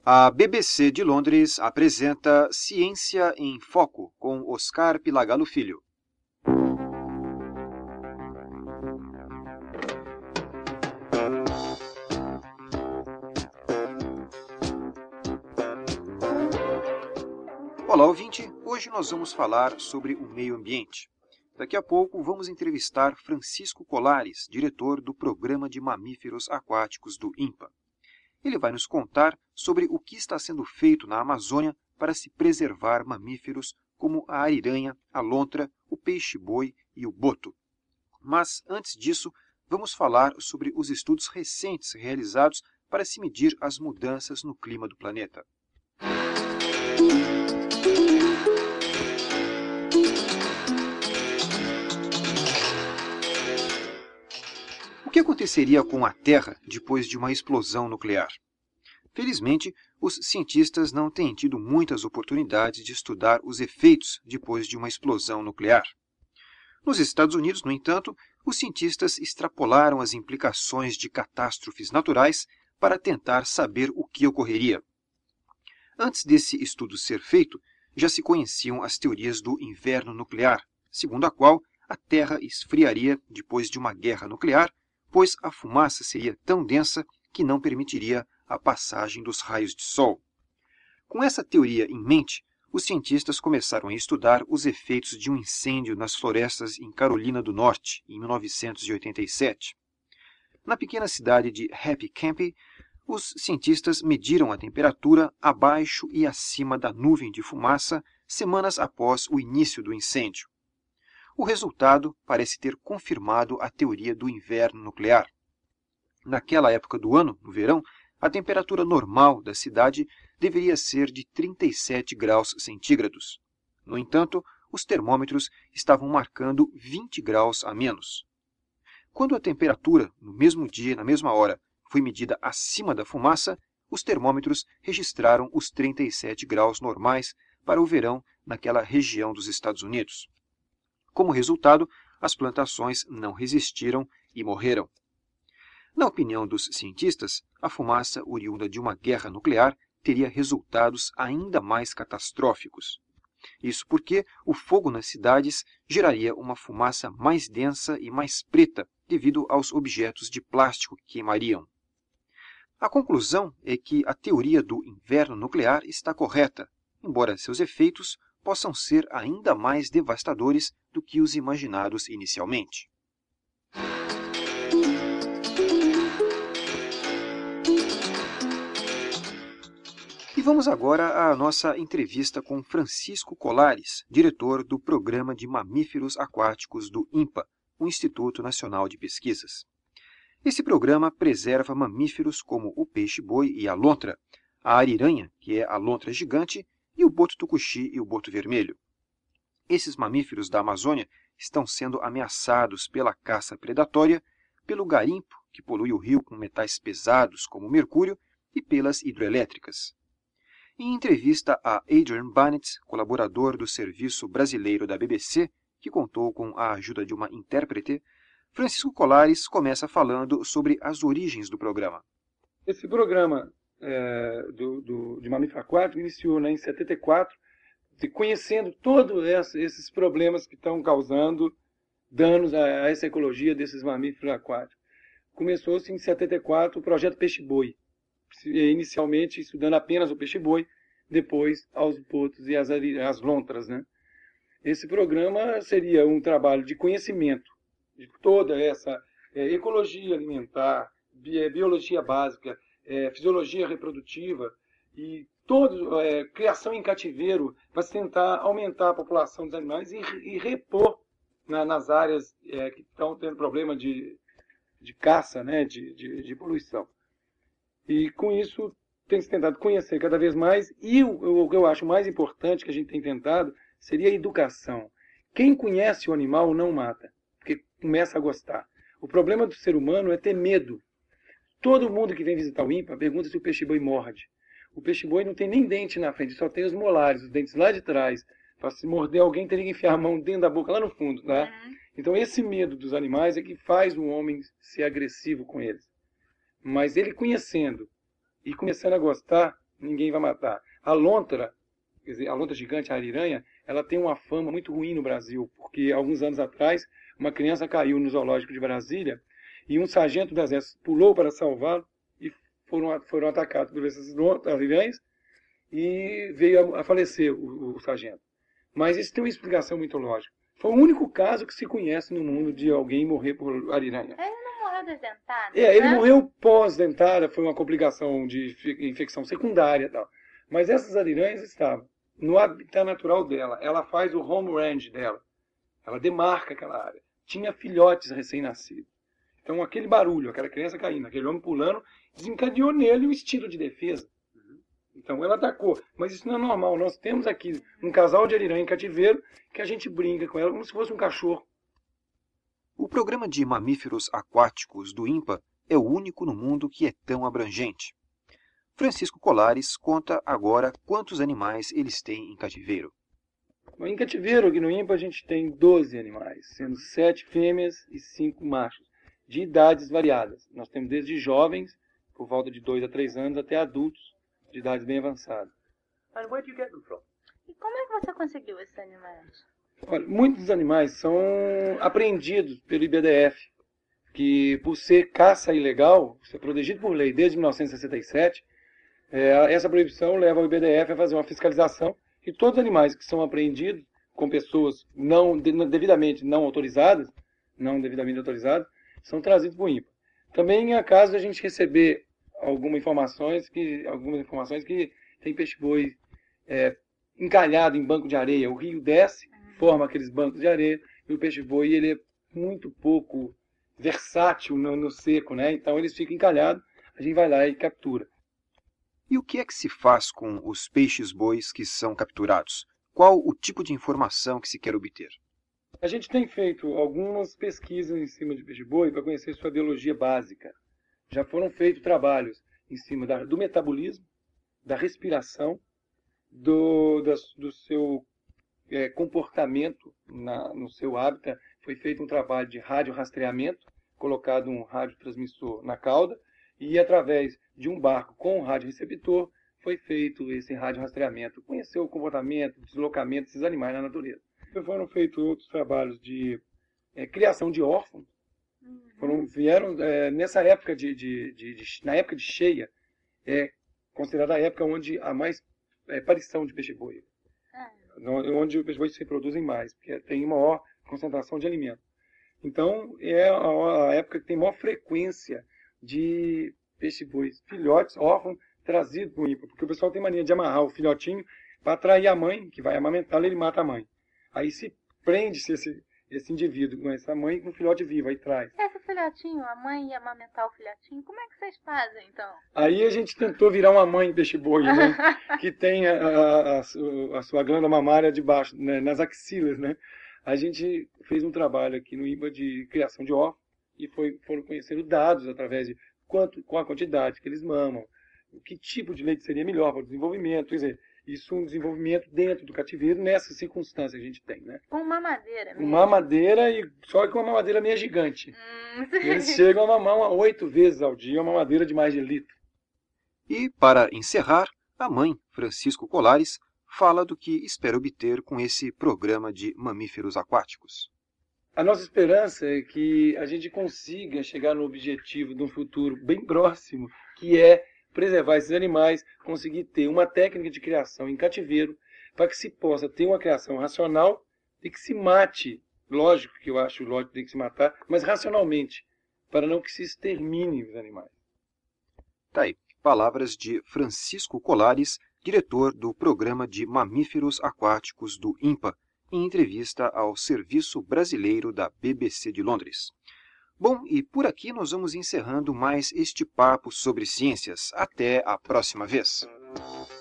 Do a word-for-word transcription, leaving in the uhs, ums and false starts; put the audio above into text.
A B B C de Londres apresenta Ciência em Foco, com Oscar Pilagalo Filho. Olá, ouvinte! Hoje nós vamos falar sobre o meio ambiente. Daqui a pouco vamos entrevistar Francisco Colares, diretor do Programa de Mamíferos Aquáticos do INPA. Ele vai nos contar sobre o que está sendo feito na Amazônia para se preservar mamíferos como a ariranha, a lontra, o peixe-boi e o boto. Mas, antes disso, vamos falar sobre os estudos recentes realizados para se medir as mudanças no clima do planeta. O que aconteceria com a Terra depois de uma explosão nuclear? Felizmente, os cientistas não têm tido muitas oportunidades de estudar os efeitos depois de uma explosão nuclear. Nos Estados Unidos, no entanto, os cientistas extrapolaram as implicações de catástrofes naturais para tentar saber o que ocorreria. Antes desse estudo ser feito, já se conheciam as teorias do inverno nuclear, segundo a qual a Terra esfriaria depois de uma guerra nuclear, pois a fumaça seria tão densa que não permitiria a passagem dos raios de sol. Com essa teoria em mente, os cientistas começaram a estudar os efeitos de um incêndio nas florestas em Carolina do Norte, em mil novecentos e oitenta e sete. Na pequena cidade de Happy Camp, os cientistas mediram a temperatura abaixo e acima da nuvem de fumaça semanas após o início do incêndio. O resultado parece ter confirmado a teoria do inverno nuclear. Naquela época do ano, no verão, a temperatura normal da cidade deveria ser de trinta e sete graus centígrados. No entanto, os termômetros estavam marcando vinte graus a menos. Quando a temperatura, no mesmo dia e na mesma hora, foi medida acima da fumaça, os termômetros registraram os trinta e sete graus normais para o verão naquela região dos Estados Unidos. Como resultado, as plantações não resistiram e morreram. Na opinião dos cientistas, a fumaça oriunda de uma guerra nuclear teria resultados ainda mais catastróficos. Isso porque o fogo nas cidades geraria uma fumaça mais densa e mais preta devido aos objetos de plástico que queimariam. A conclusão é que a teoria do inverno nuclear está correta, embora seus efeitos possam ser ainda mais devastadores do que os imaginados inicialmente. E vamos agora à nossa entrevista com Francisco Colares, diretor do Programa de Mamíferos Aquáticos do INPA, o Instituto Nacional de Pesquisas. Esse programa preserva mamíferos como o peixe-boi e a lontra, a ariranha, que é a lontra gigante, e o boto tucuxi e o boto vermelho. Esses mamíferos da Amazônia estão sendo ameaçados pela caça predatória, pelo garimpo, que polui o rio com metais pesados como mercúrio, e pelas hidrelétricas. Em entrevista a Adrian Bannett, colaborador do Serviço Brasileiro da B B C, que contou com a ajuda de uma intérprete, Francisco Colares começa falando sobre as origens do programa. Esse programa é, do, do, de mamífero aquático iniciou, né, em setenta e quatro, de, conhecendo todos esses problemas que estão causando danos a, a essa ecologia desses mamíferos aquáticos. Começou-se em setenta e quatro o projeto Peixe-Boi, inicialmente estudando apenas o peixe-boi, depois aos botos e as, as lontras, né? Esse programa seria um trabalho de conhecimento de toda essa é, ecologia alimentar, bi, biologia básica, é, fisiologia reprodutiva e todo, é, criação em cativeiro para tentar aumentar a população dos animais e, e repor na, nas áreas é, que estão tendo problema de, de caça, né, de, de, de poluição. E com isso tem se tentado conhecer cada vez mais e o, o que eu acho mais importante que a gente tem tentado seria a educação. Quem conhece o animal não mata, porque começa a gostar. O problema do ser humano é ter medo. Todo mundo que vem visitar o INPA pergunta se o peixe-boi morde. O peixe-boi não tem nem dente na frente, só tem os molares, os dentes lá de trás. Para se morder alguém, teria que enfiar a mão dentro da boca, lá no fundo. Tá? Uhum. Então esse medo dos animais é que faz o homem ser agressivo com eles. Mas ele conhecendo e começando a gostar, ninguém vai matar. A lontra, quer dizer, a lontra gigante, a ariranha, ela tem uma fama muito ruim no Brasil, porque alguns anos atrás, uma criança caiu no zoológico de Brasília e um sargento do exército pulou para salvá-lo e foram, foram atacados por essas ariranhas e veio a, a falecer o, o sargento. Mas isso tem uma explicação muito lógica. Foi o único caso que se conhece no mundo de alguém morrer por ariranha. Ele não morreu das dentadas, É, ele né? morreu pós-dentada, foi uma complicação de infecção secundária e tal. Mas essas ariranhas estavam no habitat natural dela. Ela faz o home range dela. Ela demarca aquela área. Tinha filhotes recém-nascidos. Então aquele barulho, aquela criança caindo, aquele homem pulando, desencadeou nele o instinto de defesa. Então ela atacou. Mas isso não é normal. Nós temos aqui um casal de ariranha em cativeiro que a gente brinca com ela como se fosse um cachorro. O programa de mamíferos aquáticos do INPA é o único no mundo que é tão abrangente. Francisco Colares conta agora quantos animais eles têm em cativeiro. Em cativeiro, aqui no INPA, a gente tem doze animais, sendo sete fêmeas e cinco machos, de idades variadas. Nós temos desde jovens, por volta de dois a três anos, até adultos, de idades bem avançadas. And where do you get them from? E como é que você conseguiu esses animais? Olha, muitos animais são apreendidos pelo I B D F, que por ser caça ilegal, ser protegido por lei desde mil novecentos e sessenta e sete, é, essa proibição leva o I B D F a fazer uma fiscalização e todos os animais que são apreendidos com pessoas não, devidamente não autorizadas, não devidamente autorizadas, são trazidos para o INPA. Também é caso de a gente receber algumas informações que, algumas informações que tem peixe-boi é, encalhado em banco de areia. O rio desce, forma aqueles bancos de areia, e o peixe-boi ele é muito pouco versátil no, no seco, né? Então eles ficam encalhados, a gente vai lá e captura. E o que é que se faz com os peixes-bois que são capturados? Qual o tipo de informação que se quer obter? A gente tem feito algumas pesquisas em cima de peixe-boi para conhecer sua biologia básica. Já foram feitos trabalhos em cima da, do metabolismo, da respiração, do, da, do seu é, comportamento na, no seu hábitat. Foi feito um trabalho de radiorastreamento, colocado um radiotransmissor na cauda, e através de um barco com um radioreceptor foi feito esse radiorastreamento, conhecer o comportamento, o deslocamento desses animais na natureza. Foram feitos outros trabalhos de é, criação de órfãos. Foram, vieram é, nessa época de, de, de, de na época de cheia, é considerada a época onde há mais é, aparição de peixe-boi, onde os peixes-boi se reproduzem mais, porque tem maior concentração de alimento. Então é a, a época que tem maior frequência de peixe-bois, filhotes, órfãos, trazidos para o INPA, porque o pessoal tem mania de amarrar o filhotinho para atrair a mãe, que vai amamentá-lo, ele mata a mãe. Aí se prende-se esse, esse indivíduo com essa mãe com o filhote vivo, aí traz. Esse filhotinho, a mãe ia amamentar o filhotinho, como é que vocês fazem, então? Aí a gente tentou virar uma mãe peixe-boi, né? Que tem a, a, a, a sua glândula mamária debaixo, né? Nas axilas, né? A gente fez um trabalho aqui no INPA de criação de órfãos e foi, foram conhecendo dados através de quanto, qual a quantidade que eles mamam, que tipo de leite seria melhor para o desenvolvimento, quer dizer, isso é um desenvolvimento dentro do cativeiro, nessas circunstâncias que a gente tem, né? Com mamadeira mesmo? Uma mamadeira, e só que uma mamadeira meio gigante. Hum, Eles chegam a mamar oito vezes ao dia, uma mamadeira de mais de litro. E, para encerrar, a mãe, Francisco Colares, fala do que espera obter com esse programa de mamíferos aquáticos. A nossa esperança é que a gente consiga chegar no objetivo de um futuro bem próximo, que é preservar esses animais, conseguir ter uma técnica de criação em cativeiro, para que se possa ter uma criação racional e que se mate, lógico que eu acho lógico que tem que se matar, mas racionalmente, para não que se extermine os animais. Tá aí, palavras de Francisco Colares, diretor do Programa de Mamíferos Aquáticos do INPA, em entrevista ao Serviço Brasileiro da B B C de Londres. Bom, e por aqui nós vamos encerrando mais este papo sobre ciências. Até a próxima vez!